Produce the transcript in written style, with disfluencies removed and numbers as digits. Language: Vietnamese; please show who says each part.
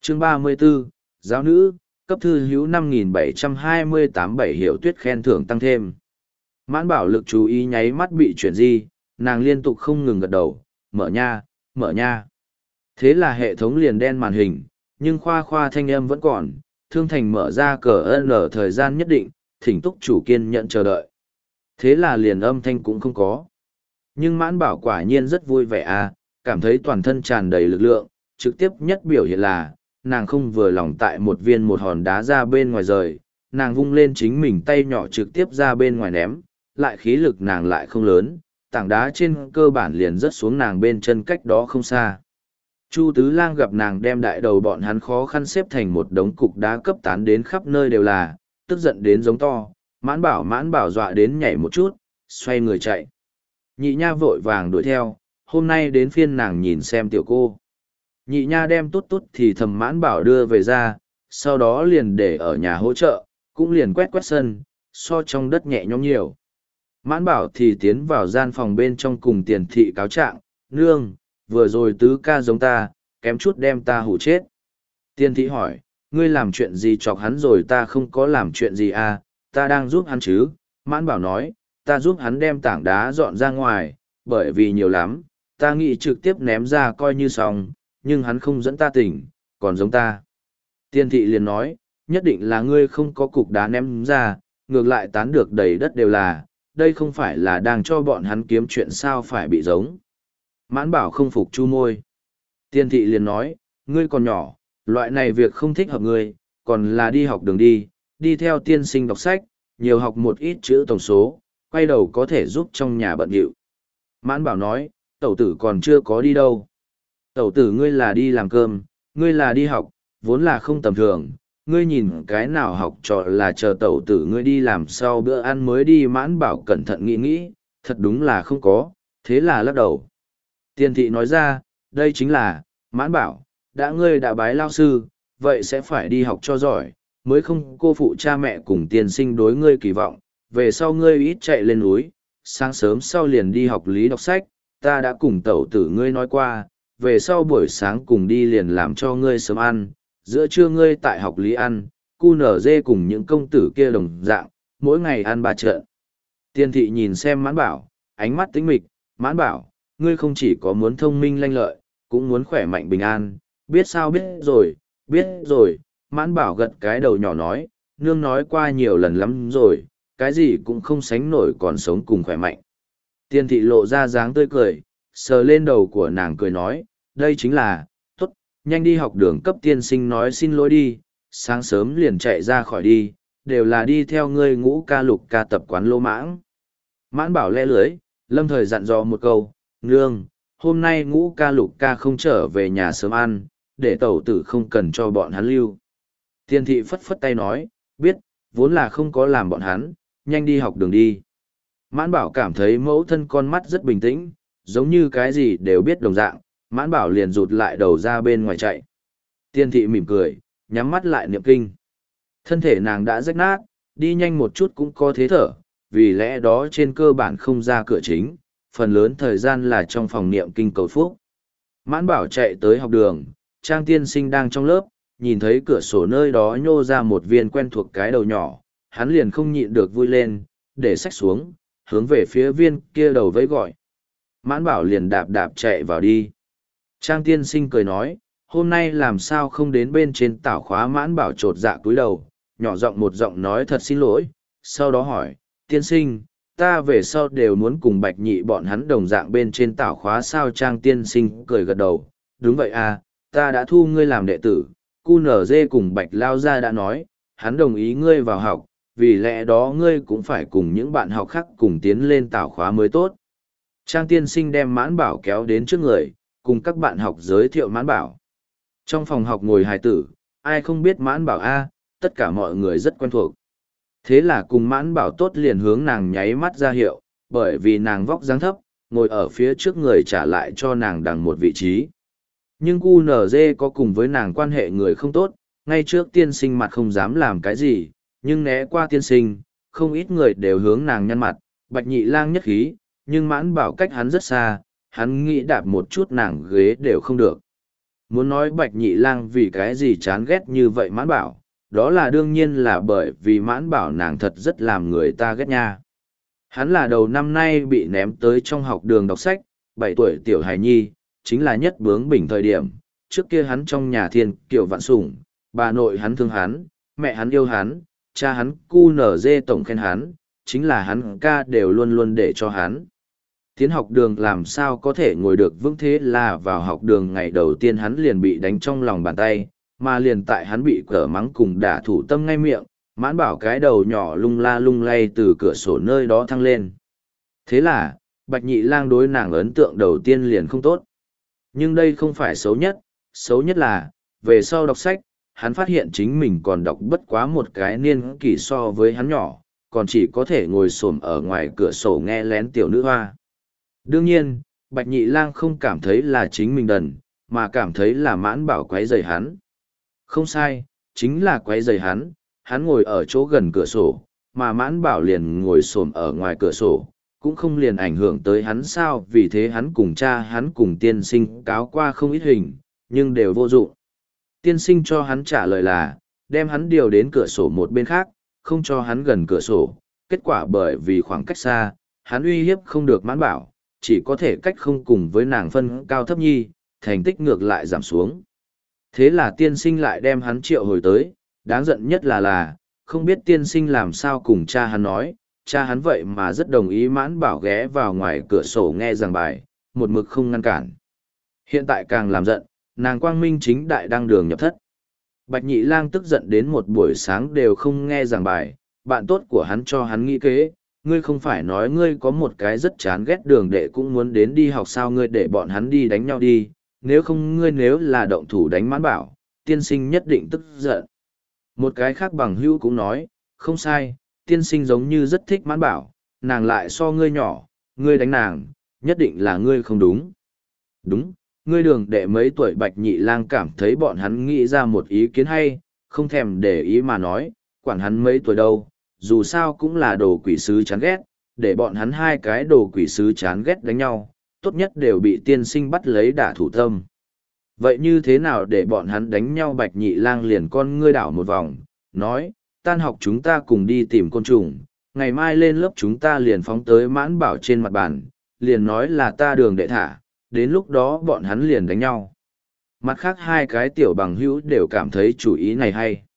Speaker 1: Chương 34, Giáo nữ, cấp thư hữu 5728 7 hiệu tuyết khen thưởng tăng thêm. Mãn bảo lực chú ý nháy mắt bị chuyển di, nàng liên tục không ngừng gật đầu, mở nha, mở nha. Thế là hệ thống liền đen màn hình, nhưng khoa khoa thanh âm vẫn còn, thương thành mở ra cờ N thời gian nhất định, thỉnh túc chủ kiên nhận chờ đợi. Thế là liền âm thanh cũng không có. Nhưng mãn bảo quả nhiên rất vui vẻ à, cảm thấy toàn thân tràn đầy lực lượng, trực tiếp nhất biểu hiện là, nàng không vừa lòng tại một viên một hòn đá ra bên ngoài rời, nàng vung lên chính mình tay nhỏ trực tiếp ra bên ngoài ném, lại khí lực nàng lại không lớn, tảng đá trên cơ bản liền rớt xuống nàng bên chân cách đó không xa. Chu Tứ Lang gặp nàng đem đại đầu bọn hắn khó khăn xếp thành một đống cục đá cấp tán đến khắp nơi đều là, tức giận đến giống to, mãn bảo dọa đến nhảy một chút, xoay người chạy. Nhị nha vội vàng đuổi theo, hôm nay đến phiên nàng nhìn xem tiểu cô. Nhị nha đem tốt thì thầm mãn bảo đưa về ra, sau đó liền để ở nhà hỗ trợ, cũng liền quét sân, so trong đất nhẹ nhõm nhiều. Mãn bảo thì tiến vào gian phòng bên trong cùng tiền thị cáo trạng, nương, vừa rồi tứ ca giống ta, kém chút đem ta hủ chết. Tiền thị hỏi, ngươi làm chuyện gì chọc hắn rồi? Ta không có làm chuyện gì à, ta đang giúp hắn chứ. Mãn bảo nói, ta giúp hắn đem tảng đá dọn ra ngoài, bởi vì nhiều lắm, ta nghĩ trực tiếp ném ra coi như xong, nhưng hắn không dẫn ta tỉnh, còn giống ta. Tiền thị liền nói, nhất định là ngươi không có cục đá ném ra, ngược lại tán được đầy đất đều là, đây không phải là đang cho bọn hắn kiếm chuyện sao phải bị giống. Mãn bảo không phục chu môi. Tiền thị liền nói, ngươi còn nhỏ, loại này việc không thích hợp ngươi, còn là đi học đường đi theo tiên sinh đọc sách, nhiều học một ít chữ tổng số, quay đầu có thể giúp trong nhà bận rộn. Mãn bảo nói, tẩu tử còn chưa có đi đâu. Tẩu tử ngươi là đi làm cơm, ngươi là đi học, vốn là không tầm thường, ngươi nhìn cái nào học trò là chờ tẩu tử ngươi đi làm sau bữa ăn mới đi. Mãn bảo cẩn thận nghĩ, thật đúng là không có, thế là lắc đầu. Tiền thị nói ra, đây chính là, mãn bảo, ngươi đã bái lao sư, vậy sẽ phải đi học cho giỏi, mới không cô phụ cha mẹ cùng tiên sinh đối ngươi kỳ vọng, về sau ngươi ít chạy lên núi, sáng sớm sau liền đi học lý đọc sách, ta đã cùng tẩu tử ngươi nói qua, về sau buổi sáng cùng đi liền làm cho ngươi sớm ăn, giữa trưa ngươi tại học lý ăn, cu nở dê cùng những công tử kia đồng dạng, mỗi ngày ăn 3 trận. Tiên thị nhìn xem mãn bảo, ánh mắt tĩnh mịch, mãn bảo, ngươi không chỉ có muốn thông minh lanh lợi, cũng muốn khỏe mạnh bình an, biết sao biết rồi, mãn bảo gật cái đầu nhỏ nói, nương nói qua nhiều lần lắm rồi, cái gì cũng không sánh nổi còn sống cùng khỏe mạnh. Tiên thị lộ ra dáng tươi cười, sờ lên đầu của nàng cười nói, đây chính là, tốt, nhanh đi học đường cấp tiên sinh nói xin lỗi đi, sáng sớm liền chạy ra khỏi đi, đều là đi theo ngươi Ngũ ca Lục ca tập quán lô mãng. Mãn bảo le lưới, lâm thời dặn dò một câu, nương, hôm nay Ngũ ca Lục ca không trở về nhà sớm ăn, để tẩu tử không cần cho bọn hắn lưu. Tiên thị phất phất tay nói, biết, vốn là không có làm bọn hắn, nhanh đi học đường đi. Mãn bảo cảm thấy mẫu thân con mắt rất bình tĩnh, giống như cái gì đều biết đồng dạng, mãn bảo liền rụt lại đầu ra bên ngoài chạy. Tiên thị mỉm cười, nhắm mắt lại niệm kinh. Thân thể nàng đã rách nát, đi nhanh một chút cũng có thế thở, vì lẽ đó trên cơ bản không ra cửa chính, phần lớn thời gian là trong phòng niệm kinh cầu phúc. Mãn bảo chạy tới học đường, Trang tiên sinh đang trong lớp, nhìn thấy cửa sổ nơi đó nhô ra một viên quen thuộc cái đầu nhỏ, hắn liền không nhịn được vui lên, để sách xuống, hướng về phía viên kia đầu vẫy gọi. Mãn bảo liền đạp đạp chạy vào đi. Trang tiên sinh cười nói, hôm nay làm sao không đến bên trên tảo khóa. Mãn bảo trột dạ cúi đầu, nhỏ giọng một giọng nói thật xin lỗi, sau đó hỏi, tiên sinh, ta về sau đều muốn cùng bạch nhị bọn hắn đồng dạng bên trên tảo khóa sao? Trang tiên sinh cười gật đầu, đúng vậy à, ta đã thu ngươi làm đệ tử, cu nở dê cùng bạch lao gia đã nói, hắn đồng ý ngươi vào học, vì lẽ đó ngươi cũng phải cùng những bạn học khác cùng tiến lên tảo khóa mới tốt. Trang tiên sinh đem mãn bảo kéo đến trước người, cùng các bạn học giới thiệu mãn bảo. Trong phòng học ngồi hài tử, ai không biết mãn bảo a, tất cả mọi người rất quen thuộc. Thế là cùng mãn bảo tốt liền hướng nàng nháy mắt ra hiệu, bởi vì nàng vóc dáng thấp, ngồi ở phía trước người trả lại cho nàng đằng một vị trí. Nhưng QNZ có cùng với nàng quan hệ người không tốt, ngay trước tiên sinh mặt không dám làm cái gì, nhưng né qua tiên sinh, không ít người đều hướng nàng nhăn mặt, bạch nhị lang nhất khí, nhưng mãn bảo cách hắn rất xa, hắn nghĩ đạp một chút nàng ghế đều không được. Muốn nói Bạch Nhị Lang vì cái gì chán ghét như vậy Mãn Bảo, đó là đương nhiên là bởi vì Mãn Bảo nàng thật rất làm người ta ghét nha. Hắn là đầu năm nay bị ném tới trong học đường đọc sách, 7 tuổi tiểu hài nhi, chính là nhất bướng bỉnh thời điểm. Trước kia hắn trong nhà thiên kiều vạn sủng, bà nội hắn thương hắn, mẹ hắn yêu hắn, cha hắn cu nở dê tổng khen hắn, chính là hắn ca đều luôn luôn để cho hắn. Tiến học đường làm sao có thể ngồi được vững, thế là vào học đường ngày đầu tiên hắn liền bị đánh trong lòng bàn tay, mà liền tại hắn bị cở mắng cùng đả thủ tâm ngay miệng, Mãn Bảo cái đầu nhỏ lung la lung lay từ cửa sổ nơi đó thăng lên. Thế là, Bạch Nhị Lang đối nàng ấn tượng đầu tiên liền không tốt. Nhưng đây không phải xấu nhất là, về sau đọc sách, hắn phát hiện chính mình còn đọc bất quá một cái niên kỷ so với hắn nhỏ, còn chỉ có thể ngồi xổm ở ngoài cửa sổ nghe lén tiểu nữ hoa. Đương nhiên, Bạch Nhị Lang không cảm thấy là chính mình đần, mà cảm thấy là Mãn Bảo quấy rầy hắn. Không sai, chính là quấy rầy hắn, hắn ngồi ở chỗ gần cửa sổ, mà Mãn Bảo liền ngồi xổm ở ngoài cửa sổ, cũng không liền ảnh hưởng tới hắn sao, vì thế hắn cùng cha hắn cùng tiên sinh cáo qua không ít hình, nhưng đều vô dụng. Tiên sinh cho hắn trả lời là, đem hắn điều đến cửa sổ một bên khác, không cho hắn gần cửa sổ, kết quả bởi vì khoảng cách xa, hắn uy hiếp không được Mãn Bảo, chỉ có thể cách không cùng với nàng phân cao thấp nhi, thành tích ngược lại giảm xuống. Thế là tiên sinh lại đem hắn triệu hồi tới, đáng giận nhất là, không biết tiên sinh làm sao cùng cha hắn nói, cha hắn vậy mà rất đồng ý Mãn Bảo ghé vào ngoài cửa sổ nghe giảng bài, một mực không ngăn cản. Hiện tại càng làm giận, nàng quang minh chính đại đang đường nhập thất. Bạch Nhị Lang tức giận đến một buổi sáng đều không nghe giảng bài, bạn tốt của hắn cho hắn nghĩ kế, ngươi không phải nói ngươi có một cái rất chán ghét đường đệ cũng muốn đến đi học sao, ngươi để bọn hắn đi đánh nhau đi, nếu không ngươi nếu là động thủ đánh Mãn Bảo, tiên sinh nhất định tức giận. Một cái khác bằng hữu cũng nói, không sai, tiên sinh giống như rất thích Mãn Bảo, nàng lại so ngươi nhỏ, ngươi đánh nàng, nhất định là ngươi không đúng. Đúng, ngươi đường đệ mấy tuổi. Bạch Nhị Lang cảm thấy bọn hắn nghĩ ra một ý kiến hay, không thèm để ý mà nói, quản hắn mấy tuổi đâu, dù sao cũng là đồ quỷ sứ chán ghét, để bọn hắn hai cái đồ quỷ sứ chán ghét đánh nhau, tốt nhất đều bị tiên sinh bắt lấy đả thủ tâm. Vậy như thế nào để bọn hắn đánh nhau? Bạch Nhị Lang liền con ngươi đảo một vòng, nói, tan học chúng ta cùng đi tìm côn trùng, ngày mai lên lớp chúng ta liền phóng tới Mãn Bảo trên mặt bàn, liền nói là ta đường đệ thả, đến lúc đó bọn hắn liền đánh nhau. Mặt khác hai cái tiểu bằng hữu đều cảm thấy chủ ý này hay.